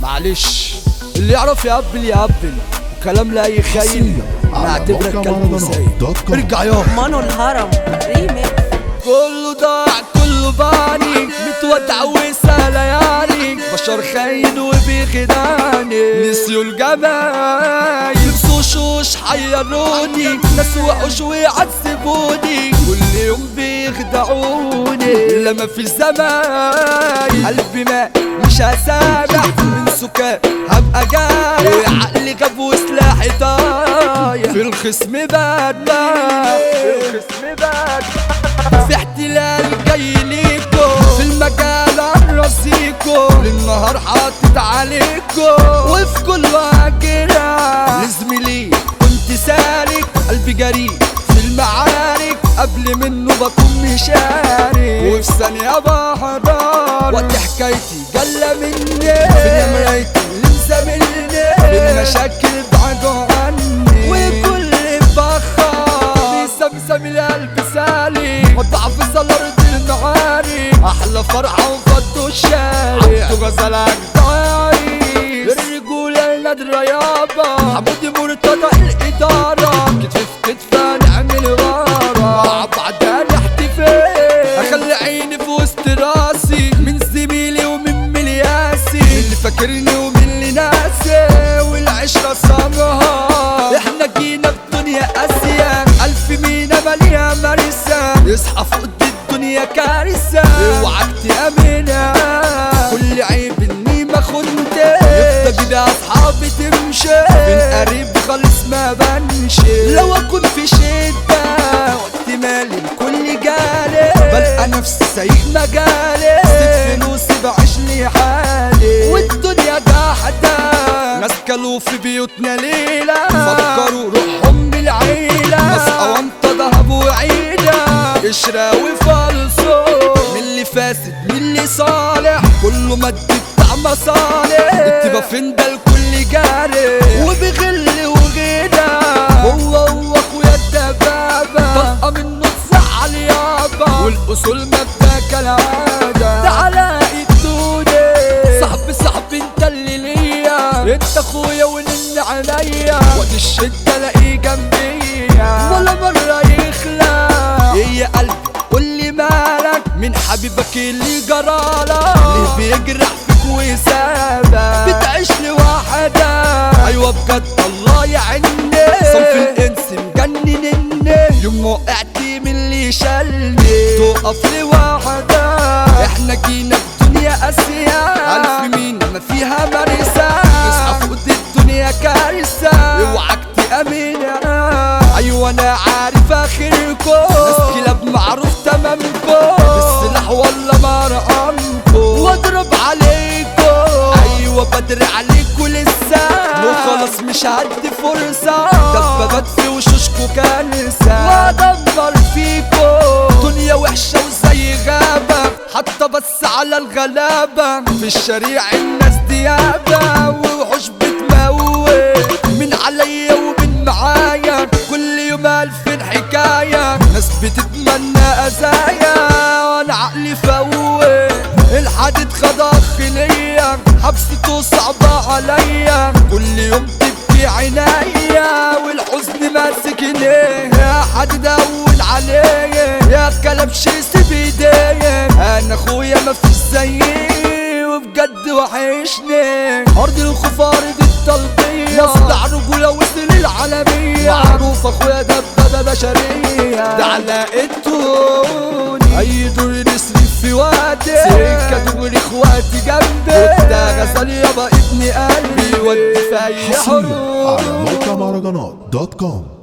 معلش اللي يعرف يقبل يقبل، وكلام لا يخيل نعتبرك كلب وسايب. ارجع يا مانو الهرم ريميكس. كله ضاع كله باني، متودع وسلياني، بشر خاين وبيخدعني، نسيوا الجمايل لبسوا شوش حيروني، ناس وحوش ويعذبوني، كل يوم بيخدعوني، لما في زمايل قلبي ما مش هسامح، من سكان هبقى جارح، عقلي غاب وسلاحي طايح، في الخصم بدمع، في الخصم بدمع، في احتلال جاي ليكو، في المجال راسيكو، للنهار حاطط عليكو، وفي كل واجرة لزميلي كنت سالك، قلبي جريء في المعارك، قبل منه بكون مشارك، وفي ثانية بحضر وقت حكايتي جلة مني، في مرايتي اللي مزاملني، بالمشاكل بعدوا عني، وكل بخار بيسمسم القلب سالي، وضعف الارض المعاري، احلى فرحة وفضوا الشارع، عبدو غزلك ضايع، الرجولة نادرة يابا، حمودي مرتضى الإدارة، كتف في كتف نعمل غارة، مع بعضها نحتفل، اخلي عيني في وسط راسي، من زميلي ومن ملياسي، اللي فاكرني ومن اللي ناسي، والعشرة صامها، احنا جينا بدنيا قاسية، ألف مينا مالية مرسى، يصحى فوق الدنيا كارثة، اوعك تأمنها، كل عيب اني ما خنت، يفضل بيها اصحابي تمشي، من قريب خالص ما بنشي، لو اكون في شدة وقت مالي الكل جالي، بلقى نفسي سايق مجالي، سيب فلوسي بعيش لي حالي، والدنيا جاحدة، ناس كلوا في بيوتنا ليلة، فكروا روحهم بالعيلة، ناس قوانطة دهب وعيلة، قشرة وفلسو، من اللي فاسد من اللي صالح، كله مد بتاع مصالح، اتبقى فين ده الكل جاري، وبغل وغنى، هو اخويا الدبابة، طلقة منه تزعل يابا، والاصول مبدأ كالعادة، تعالى ادوني، صاحبي انت اللي ليا، انت اخويا ونن عليا، وقت الشدة الاقيه جنبيا، ولا مرة يخلع، يا قلبي قولي مالك، من حبيبك اللي جرالك، ليه بيجرح فيك ويسابك، بتعيش لوحدك، ايوه بجد الله يعيني، صنف الانس مجننني، يوم ما وقعت من اللي شالني، تقف لوحدك، احنا جينا بدنيا قاسية، ألف مين ما فيها مرسى، اصحى فوق الدنيا كارثة، اوعك تأمنها، ايوه انا عارف اخركم، ناس كلاب معروف تمامكم، بالسلاح ولا مرقمكم، واضرب عليكم، ايوه بدري عليكم لسه، لو خلاص مش هدي فرصة، دبابات في وشوشكوا كنسة، وادمر فيكم، دنيا وحشة وزي غابة، حتى بس على الغلابة، في الشريع الناس ديابة، ووحوش بتموت، من عليا ومن معايا، كل يوم 1000 حكاية، ناس بتتمنى أزايا، وانا عقلي فوت، الحديد خد اخ ليا، حبسته صعبة عليا، كل يوم تبكي عينيا، والحزن ماسك ليه، يا حديد اول عليا، يا كلبش سيب ايديا، انا اخويا مفيش زيي، وبجد وحشني، ارض الخوف ارض التلقية، مصدع رجولة وصل العالمية، معروف اخويا دبابة بشرية، ده علاقتوني، اي دور نصرف في وقتي، سكة دور اخواتي جنبي، وده غزل يابا ابن قلبي، ودي في اي حروب على موقع مهرجانات.com.